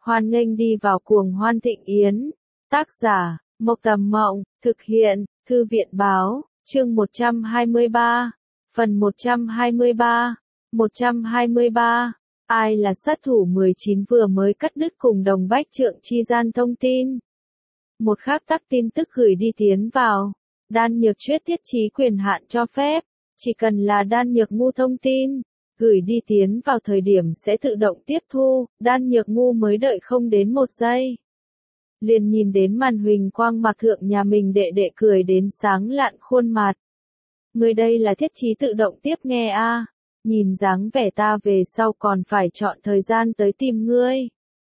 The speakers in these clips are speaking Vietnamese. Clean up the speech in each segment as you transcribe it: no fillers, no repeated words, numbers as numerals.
Hoan nghênh đi vào cuồng hoan thịnh yến. Tác giả, Mộc Tầm Mộng, thực hiện, Thư viện Báo, chương 123, phần 123, 123. Ai là sát thủ 19 vừa mới cắt đứt cùng Đồng Bách Trượng chi gian thông tin. Một khác tắc tin tức gửi đi tiến vào. Đan Nhược Chuyết thiết trí quyền hạn cho phép, chỉ cần là Đan Nhược Ngu thông tin, gửi đi tiến vào thời điểm sẽ tự động tiếp thu. Đan Nhược Ngu mới đợi không đến 1 giây. Liền nhìn đến màn huỳnh quang mạc thượng nhà mình đệ đệ cười đến sáng lạn khuôn mặt. Người đây là thiết trí tự động tiếp nghe a. Nhìn dáng vẻ ta về sau còn phải chọn thời gian tới tìm ngươi.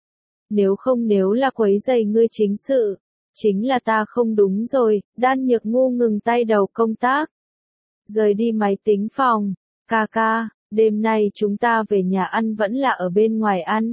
Nếu là quấy rầy ngươi chính sự, chính là ta không đúng rồi. Đan Nhược Ngu ngừng tay đầu công tác, rời đi máy tính phòng. Ca, đêm nay chúng ta về nhà ăn vẫn là ở bên ngoài ăn.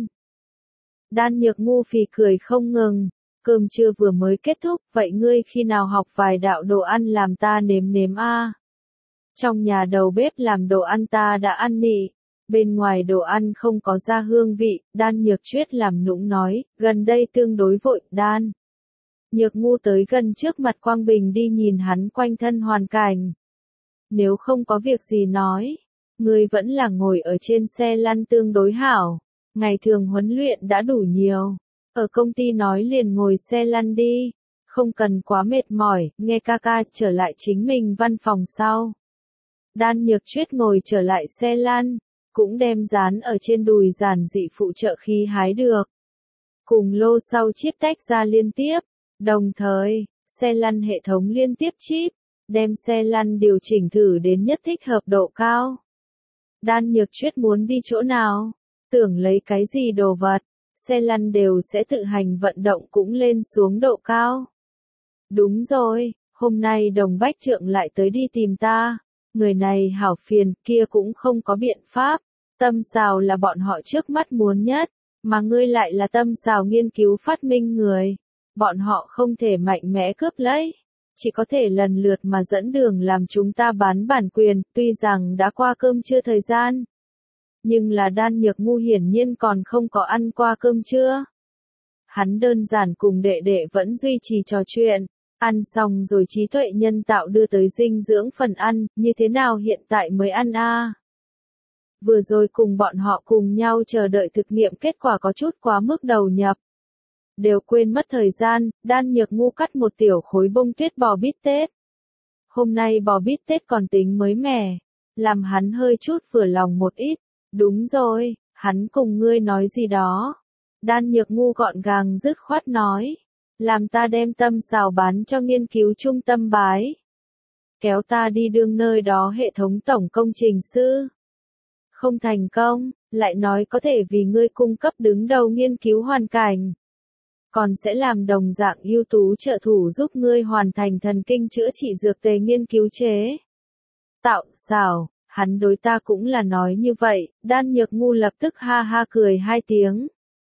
Đan Nhược Ngu phì cười không ngừng. Cơm trưa vừa mới kết thúc, vậy ngươi khi nào học vài đạo đồ ăn làm ta nếm nếm a? Trong nhà đầu bếp làm đồ ăn ta đã ăn nị, bên ngoài đồ ăn không có ra hương vị. Đan Nhược Chuyết làm nũng nói, gần đây tương đối vội. Đan Nhược Ngu tới gần trước mặt Quang Bình đi nhìn hắn quanh thân hoàn cảnh. Nếu không có việc gì nói, ngươi vẫn là ngồi ở trên xe lăn tương đối hảo, ngày thường huấn luyện đã đủ nhiều. Ở công ty nói liền ngồi xe lăn đi, không cần quá mệt mỏi. Nghe ca trở lại chính mình văn phòng sau. Đan Nhược Chuyết ngồi trở lại xe lăn, cũng đem dán ở trên đùi giản dị phụ trợ khí hái được. Cùng lô sau chip tách ra liên tiếp, đồng thời, xe lăn hệ thống liên tiếp chip, đem xe lăn điều chỉnh thử đến nhất thích hợp độ cao. Đan Nhược Chuyết muốn đi chỗ nào, tưởng lấy cái gì đồ vật, xe lăn đều sẽ tự hành vận động cũng lên xuống độ cao. Đúng rồi, hôm nay Đồng Bách Trượng lại tới đi tìm ta. Người này hảo phiền, kia cũng không có biện pháp. Tâm xào là bọn họ trước mắt muốn nhất, mà ngươi lại là tâm xào nghiên cứu phát minh người. Bọn họ không thể mạnh mẽ cướp lấy, chỉ có thể lần lượt mà dẫn đường làm chúng ta bán bản quyền. Tuy rằng đã qua cơm trưa thời gian, nhưng là Đan Nhược Ngu hiển nhiên còn không có ăn qua cơm trưa. Hắn đơn giản cùng đệ đệ vẫn duy trì trò chuyện. Ăn xong rồi trí tuệ nhân tạo đưa tới dinh dưỡng phần ăn, như thế nào hiện tại mới ăn a? Vừa rồi cùng bọn họ cùng nhau chờ đợi thực nghiệm kết quả có chút quá mức đầu nhập. Đều quên mất thời gian. Đan Nhược Ngu cắt một tiểu khối bông tuyết bò bít tết. Hôm nay bò bít tết còn tính mới mẻ, làm hắn hơi chút vừa lòng một ít. Đúng rồi, hắn cùng ngươi nói gì đó. Đan Nhược Ngu gọn gàng dứt khoát nói. Làm ta đem tâm xào bán cho nghiên cứu trung tâm bái. Kéo ta đi đương nơi đó hệ thống tổng công trình sư. Không thành công, lại nói có thể vì ngươi cung cấp đứng đầu nghiên cứu hoàn cảnh. Còn sẽ làm đồng dạng ưu tú trợ thủ giúp ngươi hoàn thành thần kinh chữa trị dược tề nghiên cứu chế tạo xào. Hắn đối ta cũng là nói như vậy. Đan Nhược Ngu lập tức ha ha cười 2 tiếng.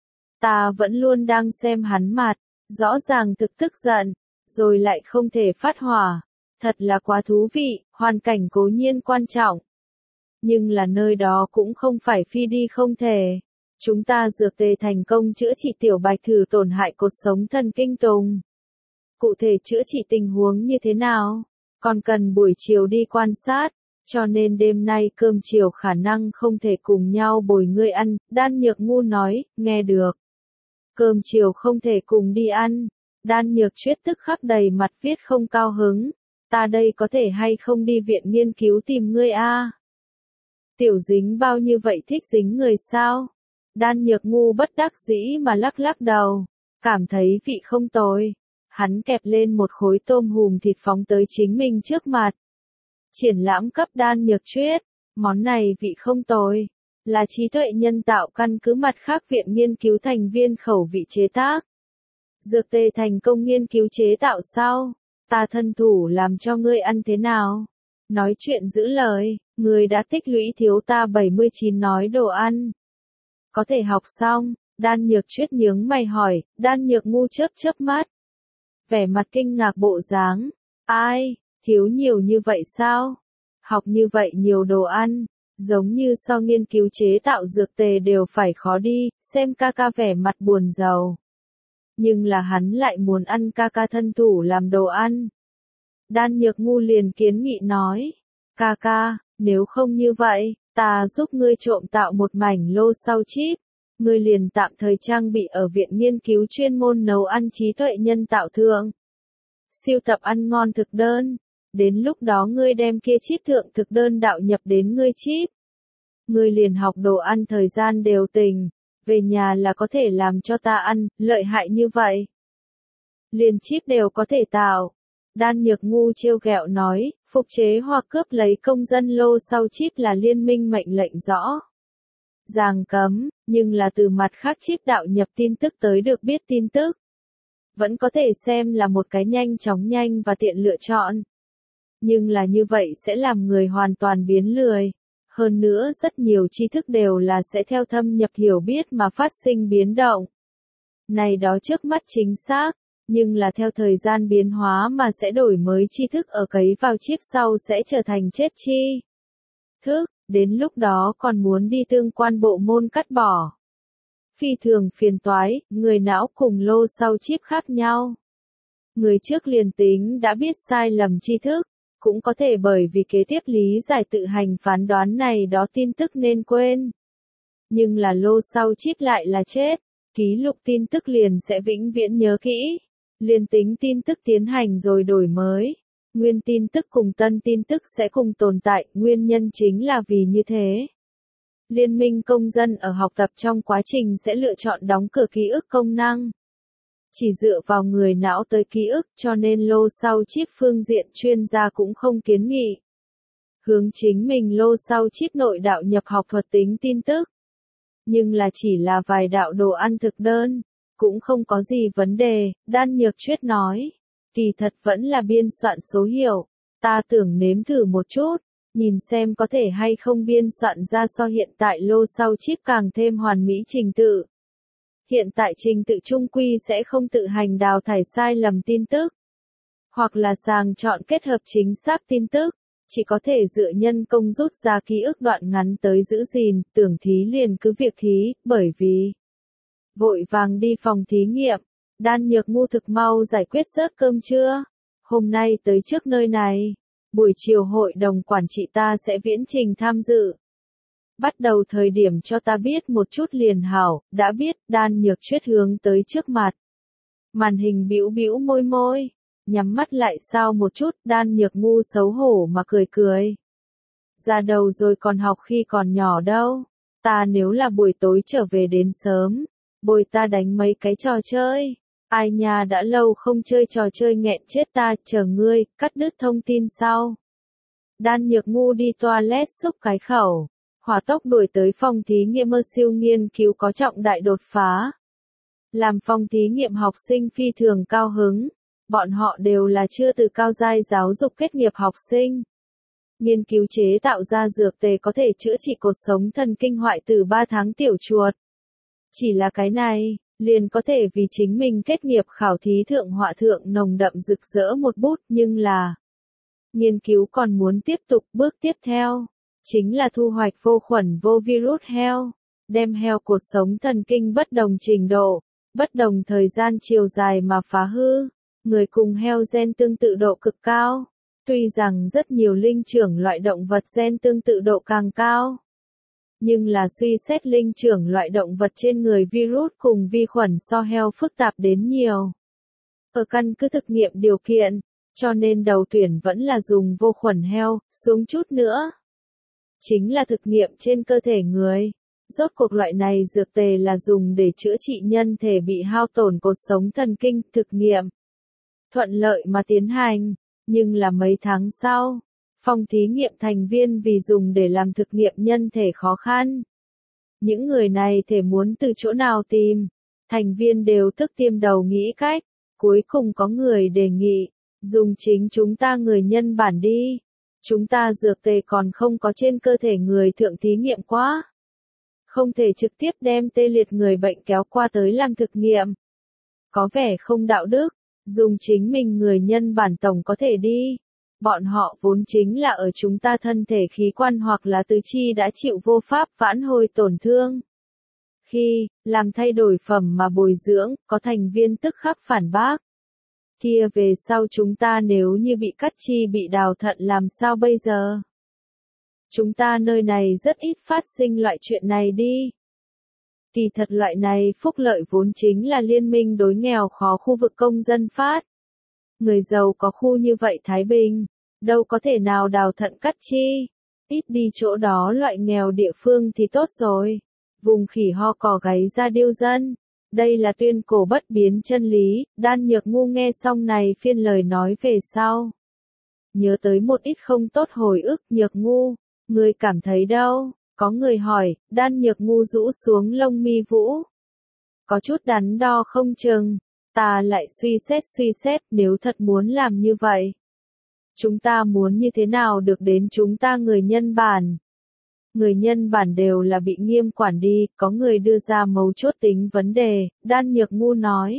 Ta vẫn luôn đang xem hắn mặt. Rõ ràng tức giận, rồi lại không thể phát hỏa. Thật là quá thú vị, hoàn cảnh cố nhiên quan trọng. Nhưng là nơi đó cũng không phải phi đi không thể. Chúng ta dược tề thành công chữa trị tiểu bạch thử tổn hại cột sống thần kinh tùng. Cụ thể chữa trị tình huống như thế nào? Còn cần buổi chiều đi quan sát, cho nên đêm nay cơm chiều khả năng không thể cùng nhau bồi ngươi ăn. Đan Nhược Ngu nói, nghe được. Cơm chiều không thể cùng đi ăn. Đan Nhược Chuyết tức khắc đầy mặt viết không cao hứng. Ta đây có thể hay không đi viện nghiên cứu tìm ngươi a? Tiểu dính bao như vậy thích dính người sao? Đan Nhược Ngu bất đắc dĩ mà lắc lắc đầu, cảm thấy vị không tồi. Hắn kẹp lên một khối tôm hùm thịt phóng tới chính mình trước mặt. Triển lãm cấp Đan Nhược Chuyết, món này vị không tồi. Là trí tuệ nhân tạo căn cứ mặt khác viện nghiên cứu thành viên khẩu vị chế tác. Dược tề thành công nghiên cứu chế tạo sao? Ta thân thủ làm cho ngươi ăn thế nào? Nói chuyện giữ lời, ngươi đã tích lũy thiếu ta 79 nói đồ ăn. Có thể học xong, Đan Nhược Chuyết nhướng mày hỏi. Đan Nhược Ngu chớp mắt. Vẻ mặt kinh ngạc bộ dáng. Ai, thiếu nhiều như vậy sao? Học như vậy nhiều đồ ăn, Giống như so nghiên cứu chế tạo dược tề đều phải khó đi, xem ca ca vẻ mặt buồn rầu. Nhưng là hắn lại muốn ăn ca ca thân thủ làm đồ ăn. Đan Nhược Ngu liền kiến nghị nói, ca ca, nếu không như vậy, ta giúp ngươi trộm tạo một mảnh lô sau chip. Ngươi liền tạm thời trang bị ở viện nghiên cứu chuyên môn nấu ăn trí tuệ nhân tạo thượng. Siêu tập ăn ngon thực đơn. Đến lúc đó ngươi đem kia chip thượng thực đơn đạo nhập đến ngươi chip. Ngươi liền học đồ ăn thời gian đều tình. Về nhà là có thể làm cho ta ăn, lợi hại như vậy. Liền chip đều có thể tạo. Đan Nhược Ngu trêu ghẹo nói, phục chế hoặc cướp lấy công dân lô sau chip là liên minh mệnh lệnh rõ ràng cấm, nhưng là từ mặt khác chip đạo nhập tin tức tới được biết tin tức. Vẫn có thể xem là một cái nhanh và tiện lựa chọn. Nhưng là như vậy sẽ làm người hoàn toàn biến lười. Hơn nữa rất nhiều tri thức đều là sẽ theo thâm nhập hiểu biết mà phát sinh biến động. Này đó trước mắt chính xác, nhưng là theo thời gian biến hóa mà sẽ đổi mới tri thức ở cấy vào chip sau sẽ trở thành chết tri thức, đến lúc đó còn muốn đi tương quan bộ môn cắt bỏ. Phi thường phiền toái, người não cùng lô sau chip khác nhau. Người trước liền tính đã biết sai lầm tri thức, cũng có thể bởi vì kế tiếp lý giải tự hành phán đoán này đó tin tức nên quên. Nhưng là lô sau chip lại là chết, ký lục tin tức liền sẽ vĩnh viễn nhớ kỹ. Liên tính tin tức tiến hành rồi đổi mới, nguyên tin tức cùng tân tin tức sẽ cùng tồn tại, nguyên nhân chính là vì như thế. Liên minh công dân ở học tập trong quá trình sẽ lựa chọn đóng cửa ký ức công năng. Chỉ dựa vào người não tới ký ức cho nên lô sau chip phương diện chuyên gia cũng không kiến nghị. Hướng chính mình lô sau chip nội đạo nhập học thuật tính tin tức. Nhưng là chỉ là vài đạo đồ ăn thực đơn, cũng không có gì vấn đề, Đan Nhược Chuyết nói. Kỳ thật vẫn là biên soạn số hiệu, ta tưởng nếm thử một chút, nhìn xem có thể hay không biên soạn ra so hiện tại lô sau chip càng thêm hoàn mỹ trình tự. Hiện tại trình tự trung quy sẽ không tự hành đào thải sai lầm tin tức, hoặc là sàng chọn kết hợp chính xác tin tức, chỉ có thể dựa nhân công rút ra ký ức đoạn ngắn tới giữ gìn, tưởng thí liền cứ việc thí, bởi vì vội vàng đi phòng thí nghiệm, Đan Nhược Ngu thực mau giải quyết rớt cơm trưa. Hôm nay tới trước nơi này, buổi chiều hội đồng quản trị ta sẽ viễn trình tham dự. Bắt đầu thời điểm cho ta biết một chút liền hảo, đã biết, Đan Nhược Chuyết hướng tới trước mặt. Màn hình bĩu bĩu môi môi, nhắm mắt lại sao một chút, Đan Nhược Ngu xấu hổ mà cười cười. Ra đầu rồi còn học khi còn nhỏ đâu, ta nếu là buổi tối trở về đến sớm, bồi ta đánh mấy cái trò chơi. Ai nha đã lâu không chơi trò chơi nghẹn chết ta, chờ ngươi, cắt đứt thông tin sau. Đan Nhược Ngu đi toilet xúc cái khẩu, hỏa tốc đuổi tới phòng thí nghiệm siêu nghiên cứu có trọng đại đột phá. Làm phòng thí nghiệm học sinh phi thường cao hứng, bọn họ đều là chưa từ cao giai giáo dục kết nghiệp học sinh. Nghiên cứu chế tạo ra dược tề có thể chữa trị cột sống thần kinh hoại tử 3 tháng tiểu chuột. Chỉ là cái này, liền có thể vì chính mình kết nghiệp khảo thí thượng họa thượng nồng đậm rực rỡ một bút, nhưng là nghiên cứu còn muốn tiếp tục, bước tiếp theo chính là thu hoạch vô khuẩn vô virus heo, đem heo cột sống thần kinh bất đồng trình độ, bất đồng thời gian chiều dài mà phá hư, người cùng heo gen tương tự độ cực cao. Tuy rằng rất nhiều linh trưởng loại động vật gen tương tự độ càng cao, nhưng là suy xét linh trưởng loại động vật trên người virus cùng vi khuẩn so heo phức tạp đến nhiều. Ở căn cứ thực nghiệm điều kiện, cho nên đầu tuyển vẫn là dùng vô khuẩn heo, xuống chút nữa. Chính là thực nghiệm trên cơ thể người. Rốt cuộc loại này dược tề là dùng để chữa trị nhân thể bị hao tổn cột sống thần kinh, thực nghiệm thuận lợi mà tiến hành, nhưng là mấy tháng sau, phòng thí nghiệm thành viên vì dùng để làm thực nghiệm nhân thể khó khăn. Những người này thể muốn từ chỗ nào tìm, thành viên đều tức tiêm đầu nghĩ cách, cuối cùng có người đề nghị, dùng chính chúng ta người nhân bản đi. Chúng ta dược tề còn không có trên cơ thể người thượng thí nghiệm quá. Không thể trực tiếp đem tê liệt người bệnh kéo qua tới làm thực nghiệm. Có vẻ không đạo đức, dùng chính mình người nhân bản tổng có thể đi. Bọn họ vốn chính là ở chúng ta thân thể khí quan hoặc là tứ chi đã chịu vô pháp vãn hồi tổn thương. Khi làm thay đổi phẩm mà bồi dưỡng, có thành viên tức khắc phản bác. Kia về sau chúng ta nếu như bị cắt chi bị đào thận làm sao bây giờ? Chúng ta nơi này rất ít phát sinh loại chuyện này đi. Kỳ thật loại này phúc lợi vốn chính là liên minh đối nghèo khó khu vực công dân phát. Người giàu có khu như vậy Thái Bình, đâu có thể nào đào thận cắt chi. Ít đi chỗ đó loại nghèo địa phương thì tốt rồi. Vùng khỉ ho cò gáy ra điêu dân. Đây là tuyên cổ bất biến chân lý. Đan Nhược Ngu nghe xong này phiên lời nói về sau. Nhớ tới một ít không tốt hồi ức. Nhược Ngu, người cảm thấy đâu? Có người hỏi. Đan Nhược Ngu rũ xuống lông mi vũ. Có chút đắn đo không chừng. Ta lại suy xét nếu thật muốn làm như vậy. Chúng ta muốn như thế nào được đến chúng ta người nhân bản? Người nhân bản đều là bị nghiêm quản đi, có người đưa ra mấu chốt tính vấn đề, Đan Nhược Ngu nói.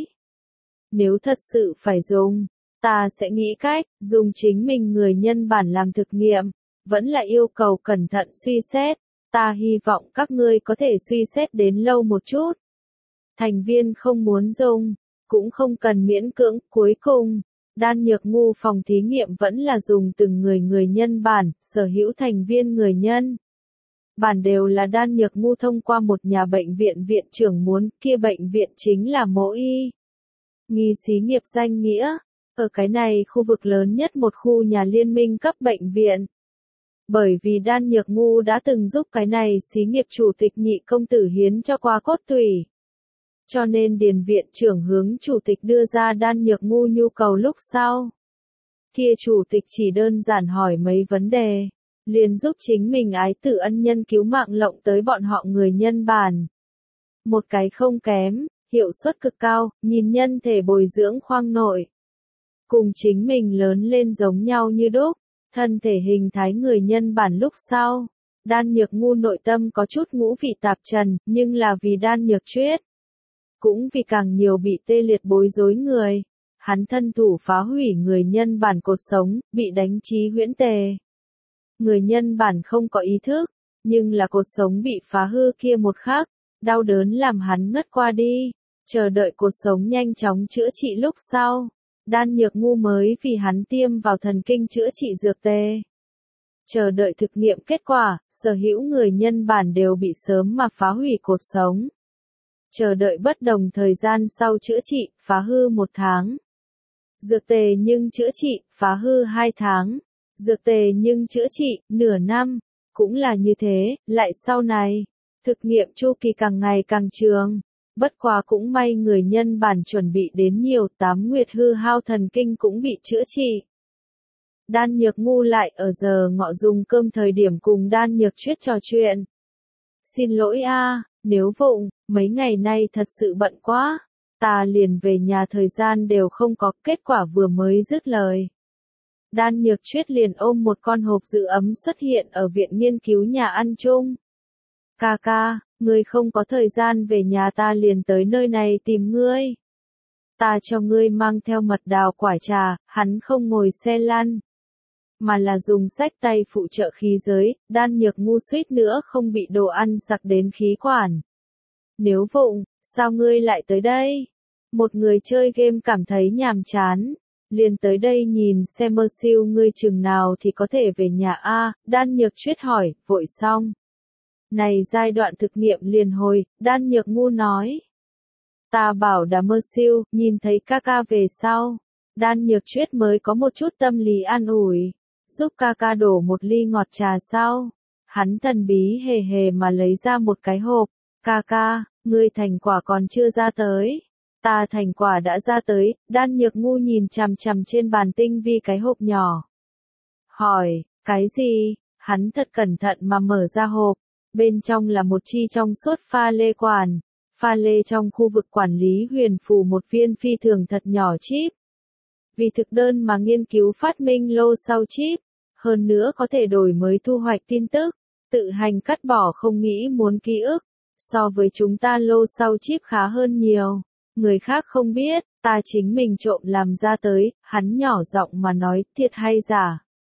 Nếu thật sự phải dùng, ta sẽ nghĩ cách, dùng chính mình người nhân bản làm thực nghiệm, vẫn là yêu cầu cẩn thận suy xét, ta hy vọng các ngươi có thể suy xét đến lâu một chút. Thành viên không muốn dùng, cũng không cần miễn cưỡng, cuối cùng. Đan Nhược Ngu phòng thí nghiệm vẫn là dùng từng người nhân bản, sở hữu thành viên người nhân. Bản đều là Đan Nhược Ngu thông qua một nhà bệnh viện viện trưởng muốn, kia bệnh viện chính là Mỗ Y. Nghi xí nghiệp danh nghĩa, ở cái này khu vực lớn nhất một khu nhà liên minh cấp bệnh viện. Bởi vì Đan Nhược Ngu đã từng giúp cái này xí nghiệp chủ tịch Nhị công tử hiến cho qua cốt tủy. Cho nên điền viện trưởng hướng chủ tịch đưa ra Đan Nhược Ngu nhu cầu lúc sau. Kia chủ tịch chỉ đơn giản hỏi mấy vấn đề, liền giúp chính mình ái tử ân nhân cứu mạng lộng tới bọn họ người nhân bản. Một cái không kém, hiệu suất cực cao, nhìn nhân thể bồi dưỡng khoang nội. Cùng chính mình lớn lên giống nhau như đúc, thân thể hình thái người nhân bản lúc sau. Đan Nhược Ngu nội tâm có chút ngũ vị tạp trần, nhưng là vì Đan Nhược Chuyết. Cũng vì càng nhiều bị tê liệt bối rối người, hắn thân thủ phá hủy người nhân bản cột sống, bị đánh trí huyễn tề. Người nhân bản không có ý thức, nhưng là cột sống bị phá hư kia một khắc, đau đớn làm hắn ngất qua đi, chờ đợi cột sống nhanh chóng chữa trị lúc sau. Đan Nhược Ngu mới vì hắn tiêm vào thần kinh chữa trị dược tê. Chờ đợi thực nghiệm kết quả, sở hữu người nhân bản đều bị sớm mà phá hủy cột sống. Chờ đợi bất đồng thời gian sau chữa trị, phá hư 1 tháng. Dược tề nhưng chữa trị, phá hư 2 tháng. Dược tề nhưng chữa trị, nửa năm. Cũng là như thế, lại sau này. Thực nghiệm chu kỳ càng ngày càng trường. Bất quá cũng may người nhân bản chuẩn bị đến nhiều 8 nguyệt hư hao thần kinh cũng bị chữa trị. Đan Nhược Ngu lại ở giờ ngọ dùng cơm thời điểm cùng Đan Nhược Chuyết trò chuyện. Xin lỗi a, nếu vụng, mấy ngày nay thật sự bận quá. Ta liền về nhà thời gian đều không có, kết quả vừa mới dứt lời. Đan Nhược Chuyết liền ôm một con hộp giữ ấm xuất hiện ở viện nghiên cứu nhà ăn chung. Ca ca, ngươi không có thời gian về nhà ta liền tới nơi này tìm ngươi. Ta cho ngươi mang theo mật đào quả trà, hắn không ngồi xe lăn. Mà là dùng xách tay phụ trợ khí giới, Đan Nhược Ngu suýt nữa không bị đồ ăn sặc đến khí quản. Nếu vụng, sao ngươi lại tới đây? Một người chơi game cảm thấy nhàm chán. Liền tới đây nhìn xem mơ siêu ngươi chừng nào thì có thể về nhà a. Đan Nhược Chuyết hỏi, vội xong. Này giai đoạn thực nghiệm liền hồi, Đan Nhược Ngu nói. Ta bảo đã mơ siêu, nhìn thấy ca ca về sau. Đan Nhược Chuyết mới có một chút tâm lý an ủi. Giúp ca ca đổ một ly ngọt trà sau. Hắn thần bí hề hề mà lấy ra một cái hộp. Ca ca, ngươi thành quả còn chưa ra tới. Ta thành quả đã ra tới, Đan Nhược Ngu nhìn chằm chằm trên bàn tinh vi cái hộp nhỏ. Hỏi, cái gì? Hắn thật cẩn thận mà mở ra hộp. Bên trong là một chi trong suốt pha lê quản. Pha lê trong khu vực quản lý huyền phù một viên phi thường thật nhỏ chip. Vì thực đơn mà nghiên cứu phát minh lô sau chip. Hơn nữa có thể đổi mới thu hoạch tin tức. Tự hành cắt bỏ không nghĩ muốn ký ức. So với chúng ta lô sau chip khá hơn nhiều. Người khác không biết, ta chính mình trộm làm ra tới, hắn nhỏ giọng mà nói, thiệt hay giả.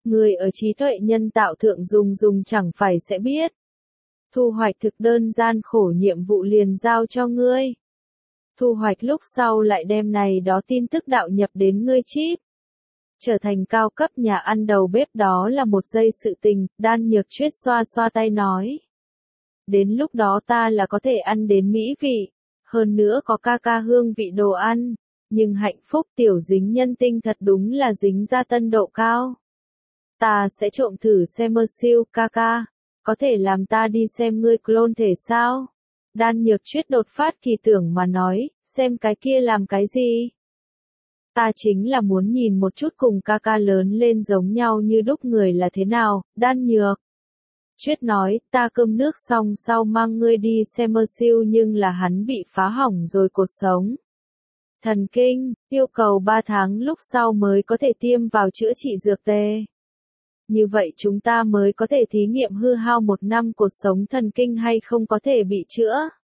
Người ở trí tuệ nhân tạo thượng dùng chẳng phải sẽ biết. Thu hoạch thực đơn gian khổ nhiệm vụ liền giao cho ngươi. Thu hoạch lúc sau lại đem này đó tin tức đạo nhập đến ngươi chip. Trở thành cao cấp nhà ăn đầu bếp đó là một giây sự tình, Đan Nhược Chuyết xoa xoa tay nói. Đến lúc đó ta là có thể ăn đến mỹ vị, hơn nữa có ca ca hương vị đồ ăn, nhưng hạnh phúc tiểu dính nhân tinh thật đúng là dính ra tân độ cao. Ta sẽ trộm thử xem mơ siêu ca ca, có thể làm ta đi xem ngươi clone thể sao? Đan Nhược Chuyết đột phát kỳ tưởng mà nói, xem cái kia làm cái gì? Ta chính là muốn nhìn một chút cùng ca ca lớn lên giống nhau như đúc người là thế nào, Đan Nhược. Chuyết nói, ta cơm nước xong sau mang ngươi đi xem mơ siêu nhưng là hắn bị phá hỏng rồi cột sống. Thần kinh, yêu cầu 3 tháng lúc sau mới có thể tiêm vào chữa trị dược tê. Như vậy chúng ta mới có thể thí nghiệm hư hao 1 năm cột sống thần kinh hay không có thể bị chữa.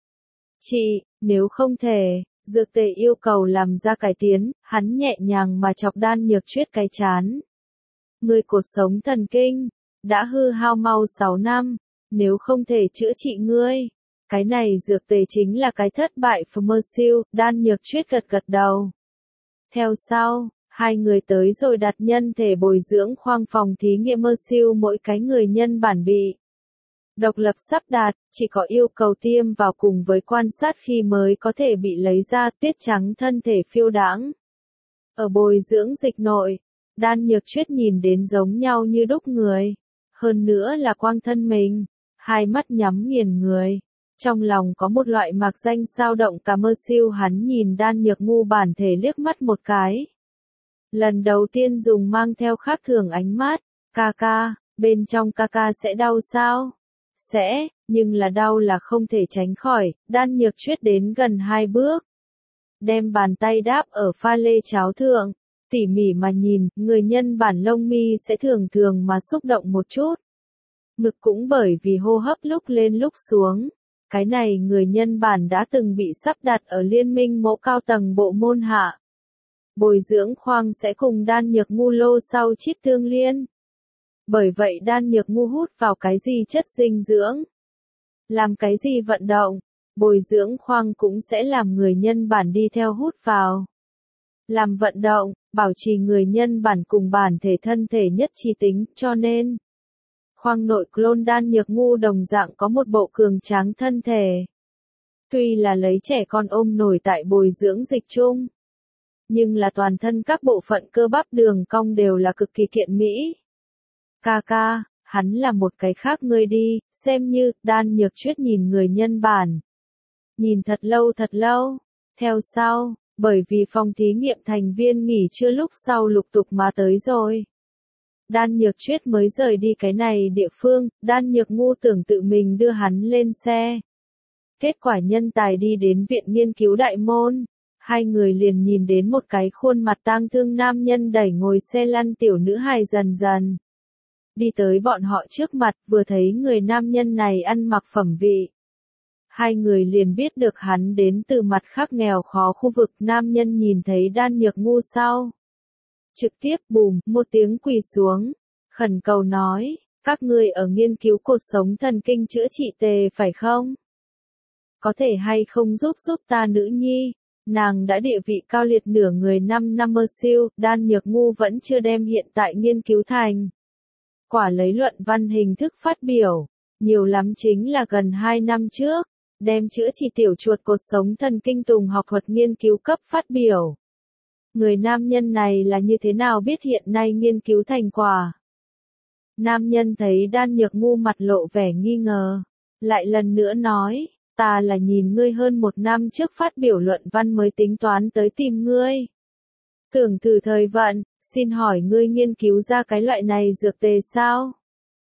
Chị, nếu không thể, dược tề yêu cầu làm ra cải tiến, hắn nhẹ nhàng mà chọc Đan Nhược Chuyết cái chán. Người cột sống thần kinh, đã hư hao mau 6 năm, nếu không thể chữa trị ngươi. Cái này dược tề chính là cái thất bại Pharmersil, Đan Nhược Chuyết gật gật đầu. Theo sau, hai người tới rồi đặt nhân thể bồi dưỡng khoang phòng thí nghiệm Mersil mỗi cái người nhân bản bị. Độc lập sắp đặt, chỉ có yêu cầu tiêm vào cùng với quan sát khi mới có thể bị lấy ra tuyết trắng thân thể phiêu đãng. Ở bồi dưỡng dịch nội, Đan Nhược Chuyết nhìn đến giống nhau như đúc người. Hơn nữa là quang thân mình, hai mắt nhắm nghiền người. Trong lòng có một loại mạc danh sao động cả mơ siêu hắn nhìn Đan Nhược ngu bản thể liếc mắt một cái. Lần đầu tiên dùng mang theo khác thường ánh mắt, ca ca, bên trong ca ca sẽ đau sao? Sẽ, nhưng là đau là không thể tránh khỏi, Đan Nhược Chuyết đến gần 2 bước. Đem bàn tay đáp ở pha lê cháo thượng, tỉ mỉ mà nhìn, người nhân bản lông mi sẽ thường thường mà xúc động một chút. Ngực cũng bởi vì hô hấp lúc lên lúc xuống. Cái này người nhân bản đã từng bị sắp đặt ở liên minh mẫu cao tầng bộ môn hạ. Bồi dưỡng khoang sẽ cùng Đan Nhược ngu lô sau chip tương liên. Bởi vậy Đan Nhược ngu hút vào cái gì chất dinh dưỡng. Làm cái gì vận động, bồi dưỡng khoang cũng sẽ làm người nhân bản đi theo hút vào. Làm vận động, bảo trì người nhân bản cùng bản thể thân thể nhất trí tính, cho nên khoang nội clone Đan Nhược ngu đồng dạng có một bộ cường tráng thân thể. Tuy là lấy trẻ con ôm nổi tại bồi dưỡng dịch chung, nhưng là toàn thân các bộ phận cơ bắp đường cong đều là cực kỳ kiện mỹ. Ca ca, hắn là một cái khác ngươi đi, xem như, Đan Nhược Chuyết nhìn người nhân bản. Nhìn thật lâu, theo sau, bởi vì phòng thí nghiệm thành viên nghỉ trưa lúc sau lục tục mà tới rồi. Đan Nhược Chuyết mới rời đi cái này địa phương, Đan Nhược ngu tưởng tự mình đưa hắn lên xe. Kết quả nhân tài đi đến viện nghiên cứu đại môn, hai người liền nhìn đến một cái khuôn mặt tang thương nam nhân đẩy ngồi xe lăn tiểu nữ hài dần dần. Đi tới bọn họ trước mặt, vừa thấy người nam nhân này ăn mặc phẩm vị. Hai người liền biết được hắn đến từ mặt khác nghèo khó khu vực. Nam nhân nhìn thấy Đan Nhược ngu sau, trực tiếp bùm, một tiếng quỳ xuống, khẩn cầu nói, các ngươi ở nghiên cứu cột sống thần kinh chữa trị tề phải không? Có thể hay không giúp ta nữ nhi? Nàng đã địa vị cao liệt nửa người 5 năm mơ siêu, Đan Nhược ngu vẫn chưa đem hiện tại nghiên cứu thành. Quả lấy luận văn hình thức phát biểu, nhiều lắm chính là gần 2 năm trước, đem chữa trị tiểu chuột cột sống thần kinh tùng học thuật nghiên cứu cấp phát biểu. Người nam nhân này là như thế nào biết hiện nay nghiên cứu thành quả? Nam nhân thấy Đan Nhược ngu mặt lộ vẻ nghi ngờ, lại lần nữa nói, ta là nhìn ngươi hơn 1 năm trước phát biểu luận văn mới tính toán tới tìm ngươi. Tưởng thử thời vận, xin hỏi ngươi nghiên cứu ra cái loại này dược tề sao?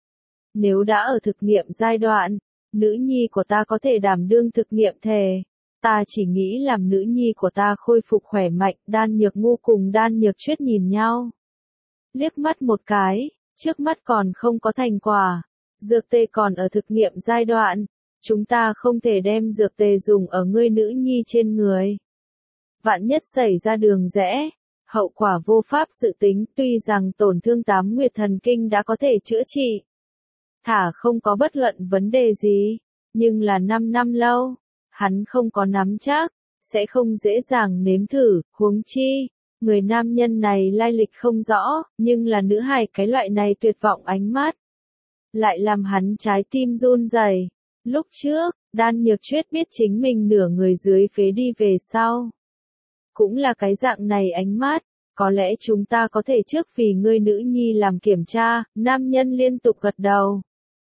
Nếu đã ở thực nghiệm giai đoạn, nữ nhi của ta có thể đảm đương thực nghiệm thể. Ta chỉ nghĩ làm nữ nhi của ta khôi phục khỏe mạnh. Đan Nhược ngu cùng Đan Nhược Chuyết nhìn nhau. Liếc mắt một cái, trước mắt còn không có thành quả. Dược tề còn ở thực nghiệm giai đoạn. Chúng ta không thể đem dược tề dùng ở ngươi nữ nhi trên người. Vạn nhất xảy ra đường rẽ, hậu quả vô pháp dự tính, tuy rằng tổn thương tám nguyệt thần kinh đã có thể chữa trị. Thả không có bất luận vấn đề gì, nhưng là 5 năm lâu, hắn không có nắm chắc, sẽ không dễ dàng nếm thử, huống chi. Người nam nhân này lai lịch không rõ, nhưng là nữ hài cái loại này tuyệt vọng ánh mắt. Lại làm hắn trái tim run rẩy. Lúc trước, Đan Nhược Chuyết biết chính mình nửa người dưới phế đi về sau. Cũng là cái dạng này ánh mắt, có lẽ chúng ta có thể trước vì ngươi nữ nhi làm kiểm tra, nam nhân liên tục gật đầu.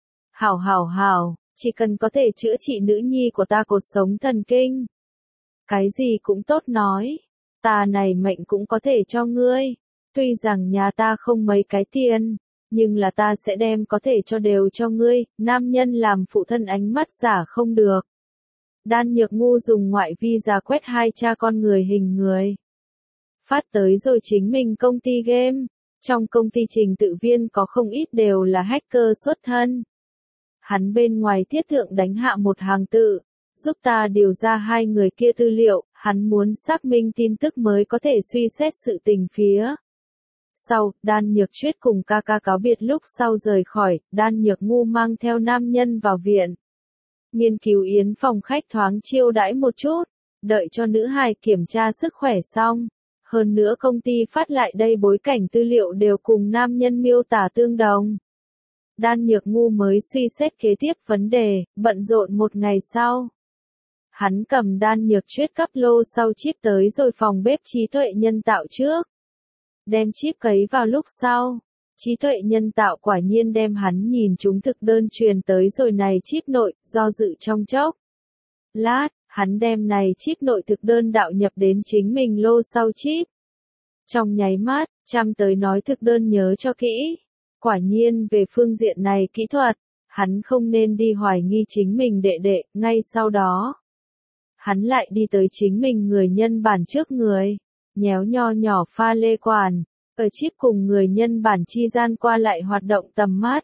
Hảo, chỉ cần có thể chữa trị nữ nhi của ta cột sống thần kinh. Cái gì cũng tốt nói. Ta này mệnh cũng có thể cho ngươi. Tuy rằng nhà ta không mấy cái tiền, nhưng là ta sẽ đem có thể cho đều cho ngươi. Nam nhân làm phụ thân ánh mắt giả không được. Đan Nhược Ngu dùng ngoại vi ra quét hai cha con người hình người. Phát tới rồi chính mình công ty game. Trong công ty trình tự viên có không ít đều là hacker xuất thân. Hắn bên ngoài thiết thượng đánh hạ một hàng tự. Giúp ta điều ra hai người kia tư liệu, hắn muốn xác minh tin tức mới có thể suy xét sự tình phía. Sau, Đan Nhược Chuyết cùng ca ca cáo biệt lúc sau rời khỏi, Đan Nhược Ngu mang theo nam nhân vào viện. Nghiên cứu yến phòng khách thoáng chiêu đãi một chút, đợi cho nữ hài kiểm tra sức khỏe xong. Hơn nữa công ty phát lại đây bối cảnh tư liệu đều cùng nam nhân miêu tả tương đồng. Đan Nhược Ngu mới suy xét kế tiếp vấn đề, bận rộn một ngày sau. Hắn cầm Đan Nhược Chuyết cấp lô sau chip tới rồi phòng bếp trí tuệ nhân tạo trước. Đem chip cấy vào lúc sau. Trí tuệ nhân tạo quả nhiên đem hắn nhìn chúng thực đơn truyền tới rồi này chip nội, do dự trong chốc. Lát, hắn đem này chip nội thực đơn đạo nhập đến chính mình lô sau chip. Trong nháy mắt, chăm tới nói thực đơn nhớ cho kỹ. Quả nhiên về phương diện này kỹ thuật, hắn không nên đi hoài nghi chính mình đệ đệ, ngay sau đó. Hắn lại đi tới chính mình người nhân bản trước người, nhéo nho nhỏ pha lê quản, ở chip cùng người nhân bản chi gian qua lại hoạt động tầm mắt.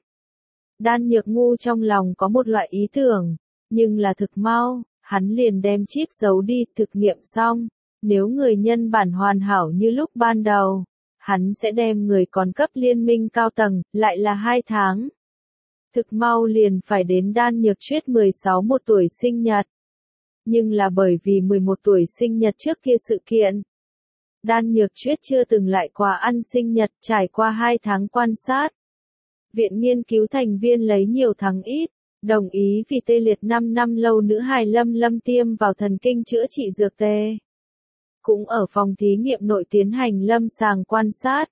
Đan Nhược Ngu trong lòng có một loại ý tưởng, nhưng là thực mau, hắn liền đem chip giấu đi, thực nghiệm xong, nếu người nhân bản hoàn hảo như lúc ban đầu, hắn sẽ đem người còn cấp liên minh cao tầng, lại là 2 tháng. Thực mau liền phải đến Đan Nhược Chuyết 16 một tuổi sinh nhật. Nhưng là bởi vì 11 tuổi sinh nhật trước kia sự kiện. Đan Nhược Chuyết chưa từng lại qua ăn sinh nhật, trải qua 2 tháng quan sát. Viện nghiên cứu thành viên lấy nhiều thắng ít, đồng ý vì tê liệt 5 năm lâu nữ hài Lâm tiêm vào thần kinh chữa trị dược tê. Cũng ở phòng thí nghiệm nội tiến hành lâm sàng quan sát.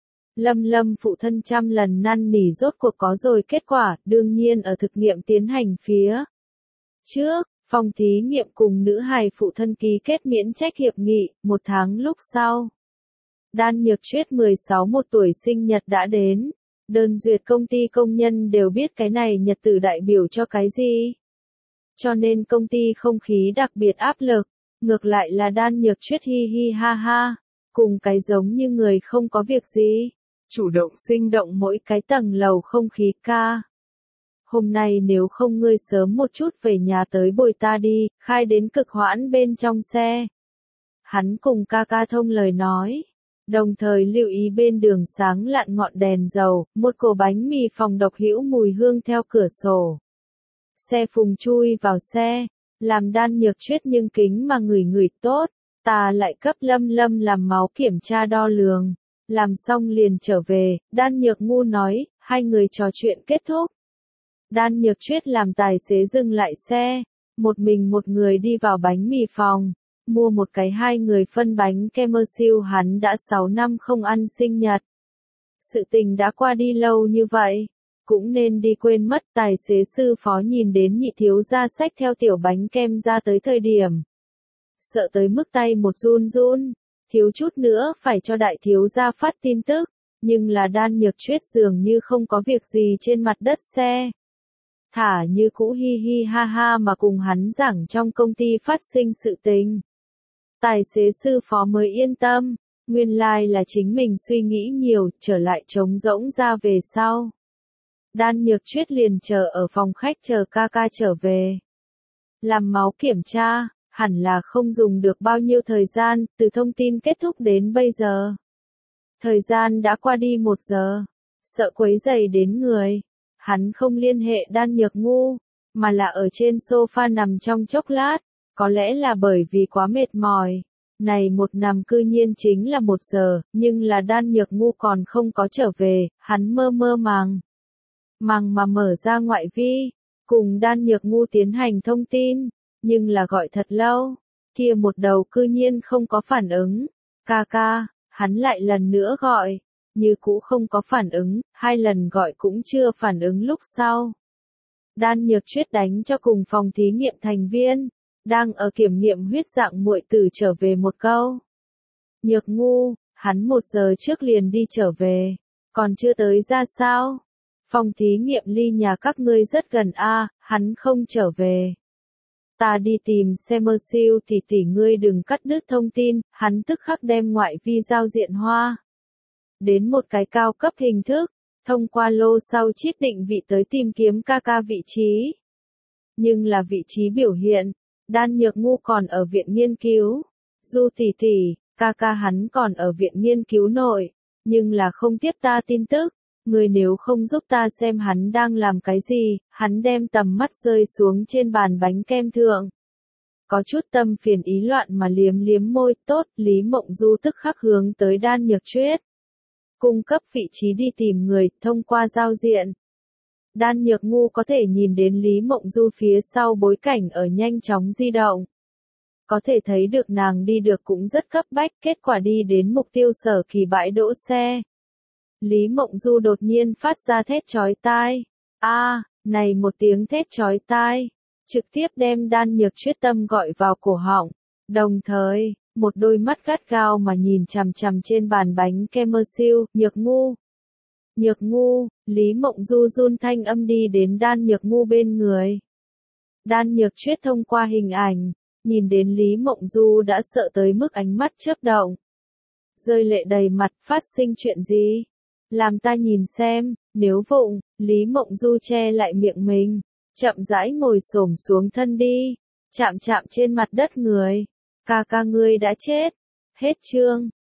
Lâm phụ thân trăm lần năn nỉ rốt cuộc có rồi kết quả, đương nhiên ở thực nghiệm tiến hành phía trước. Phòng thí nghiệm cùng nữ hài phụ thân ký kết miễn trách hiệp nghị, 1 tháng lúc sau. Đan Nhược Chuyết 16 một tuổi sinh nhật đã đến. Đơn duyệt công ty công nhân đều biết cái này nhật tử đại biểu cho cái gì. Cho nên công ty không khí đặc biệt áp lực. Ngược lại là Đan Nhược Chuyết hi hi ha ha. Cùng cái giống như người không có việc gì. Chủ động sinh động mỗi cái tầng lầu không khí ca. Hôm nay nếu không ngươi sớm một chút về nhà tới bồi ta đi, khai đến cực hoãn bên trong xe. Hắn cùng ca ca thông lời nói. Đồng thời lưu ý bên đường sáng lạn ngọn đèn dầu, một cổ bánh mì phòng độc hữu mùi hương theo cửa sổ. Xe phùng chui vào xe, làm Đan Nhược Chuyết nhưng kính mà ngửi tốt, ta lại cấp Lâm làm máu kiểm tra đo lường. Làm xong liền trở về, Đan Nhược Ngu nói, hai người trò chuyện kết thúc. Đan Nhược Chuyết làm tài xế dừng lại xe, một mình một người đi vào bánh mì phòng, mua một cái 2 người phân bánh kem siêu hắn đã 6 năm không ăn sinh nhật. Sự tình đã qua đi lâu như vậy, cũng nên đi quên mất. Tài xế sư phó nhìn đến nhị thiếu gia xách theo tiểu bánh kem ra tới thời điểm. Sợ tới mức tay một run, thiếu chút nữa phải cho đại thiếu gia phát tin tức, nhưng là Đan Nhược Chuyết dường như không có việc gì trên mặt đất xe. Thả như cũ hi hi ha ha mà cùng hắn giảng trong công ty phát sinh sự tình. Tài xế sư phó mới yên tâm, nguyên lai là chính mình suy nghĩ nhiều, trở lại trống rỗng ra về sau. Đan Nhược Chuyết liền chờ ở phòng khách chờ ca ca trở về. Làm máu kiểm tra, hẳn là không dùng được bao nhiêu thời gian, từ thông tin kết thúc đến bây giờ. Thời gian đã qua đi 1 giờ. Sợ quấy rầy đến người, hắn không liên hệ Đan Nhược Ngu, mà là ở trên sofa nằm trong chốc lát, có lẽ là bởi vì quá mệt mỏi. Này một nằm cư nhiên chính là 1 giờ, nhưng là Đan Nhược Ngu còn không có trở về, hắn mơ mơ màng mà mở ra ngoại vi, cùng Đan Nhược Ngu tiến hành thông tin, nhưng là gọi thật lâu, kia một đầu cư nhiên không có phản ứng. Ca ca, hắn lại lần nữa gọi, như cũ không có phản ứng, 2 lần gọi cũng chưa phản ứng. Lúc sau, Đan Nhược Chuyết đánh cho cùng phòng thí nghiệm thành viên, đang ở kiểm nghiệm huyết dạng muội tử trở về một câu. Nhược Ngu, hắn 1 giờ trước liền đi trở về, còn chưa tới ra sao? Phòng thí nghiệm ly nhà các ngươi rất gần a, hắn không trở về. Ta đi tìm xem mơ siêu tỷ ngươi đừng cắt đứt thông tin, hắn tức khắc đem ngoại vi giao diện hoa đến một cái cao cấp hình thức, thông qua lô sau chip định vị tới tìm kiếm ca ca vị trí. Nhưng là vị trí biểu hiện, Đan Nhược Ngu còn ở viện nghiên cứu, Du tỷ, ca ca hắn còn ở viện nghiên cứu nội, nhưng là không tiếp ta tin tức, người nếu không giúp ta xem hắn đang làm cái gì, hắn đem tầm mắt rơi xuống trên bàn bánh kem thượng. Có chút tâm phiền ý loạn mà liếm liếm môi, tốt, Lý Mộng Du tức khắc hướng tới Đan Nhược Chuyết. Cung cấp vị trí đi tìm người, thông qua giao diện. Đan Nhược Ngu có thể nhìn đến Lý Mộng Du phía sau bối cảnh ở nhanh chóng di động. Có thể thấy được nàng đi được cũng rất cấp bách, kết quả đi đến mục tiêu Sở Kỳ bãi đỗ xe. Lý Mộng Du đột nhiên phát ra thét chói tai. Này một tiếng thét chói tai, trực tiếp đem Đan Nhược Chuyết tâm gọi vào cổ họng. Đồng thời, một đôi mắt gắt gao mà nhìn chằm chằm trên bàn bánh kem mơ siêu, Nhược Ngu. Nhược Ngu, Lý Mộng Du run thanh âm đi đến Đan Nhược Ngu bên người. Đan Nhược Chuyết thông qua hình ảnh, nhìn đến Lý Mộng Du đã sợ tới mức ánh mắt chớp động. Rơi lệ đầy mặt, phát sinh chuyện gì? Làm ta nhìn xem, nếu vụng, Lý Mộng Du che lại miệng mình, chậm rãi ngồi xổm xuống thân đi, chạm chạm trên mặt đất người. Ca ca ngươi đã chết. Hết chương.